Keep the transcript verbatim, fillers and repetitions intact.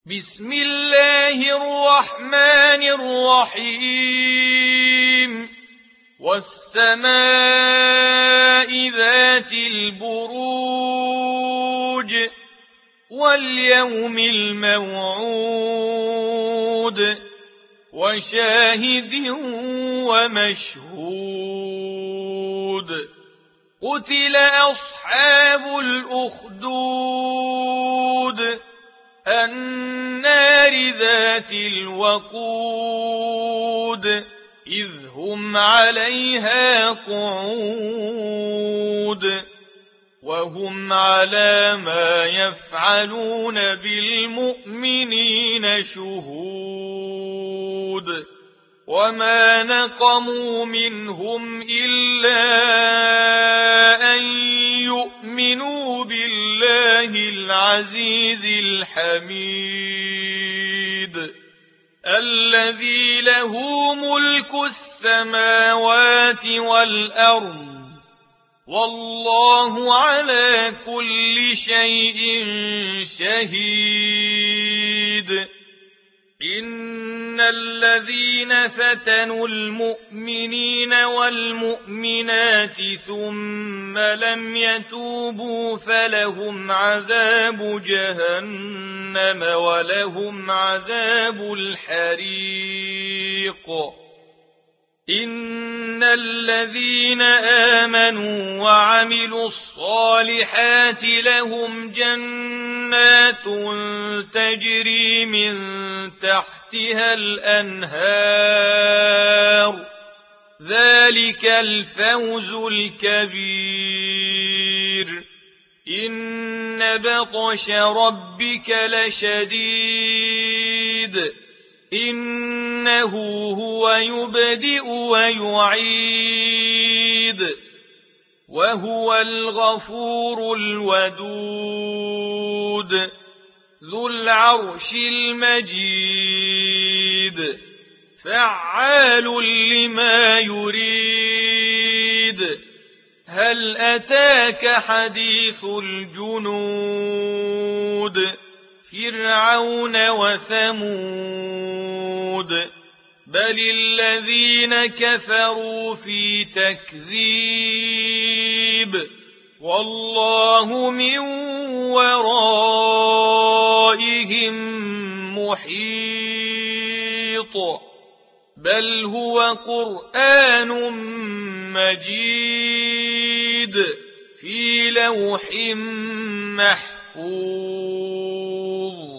بسم الله الرحمن الرحيم والسماء ذات البروج واليوم الموعود وشاهد ومشهود قتل أصحاب الأخدود النار ذات الوقود إذ هم عليها قعود وهم على ما يفعلون بالمؤمنين شهود وما نقموا منهم إلا أن يؤمنوا بالله العزيز الحميد الذي له ملك السماوات والأرض والله على كل شيء شهيد إن الذين فتنوا المؤمنين والمؤمنات ثم لم يتوبوا فلهم عذاب جهنم ولهم عذاب الحريق إن الذين آمنوا وعملوا الصالحات لهم جنات تجري من تحتها الأنهار ذلك الفوز الكبير إن بطش ربك لشديد إنه هو يبدئ ويعيد وهو الغفور الودود ذو العرش المجيد فعال لما يريد هل أتاك حديث الجنود فرعون وثمود بل الذين كفروا في تكذيب والله من ورائهم محيط بل هو قرآن مجيد في لوح محفوظ